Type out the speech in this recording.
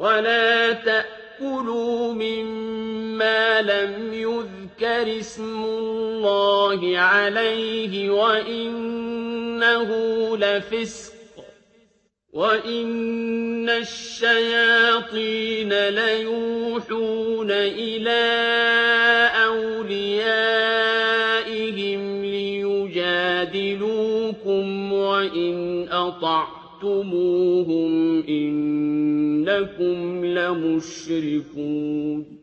وَلَا تَأْكُلُوا مِمَّا لَمْ يُذْكَرِ اسْمُ اللَّهِ عَلَيْهِ وَإِنَّهُ لَفِسْقٌ ۗ وَإِنَّ الشَّيَاطِينَ لَيُوحُونَ إِلَىٰ أَوْلِيَائِهِمْ لِيُجَادِلُوكُمْ ۖ وَإِنْ أَطَعْتُمُوهُمْ إِنَّكُمْ لَمُشْرِكُونَ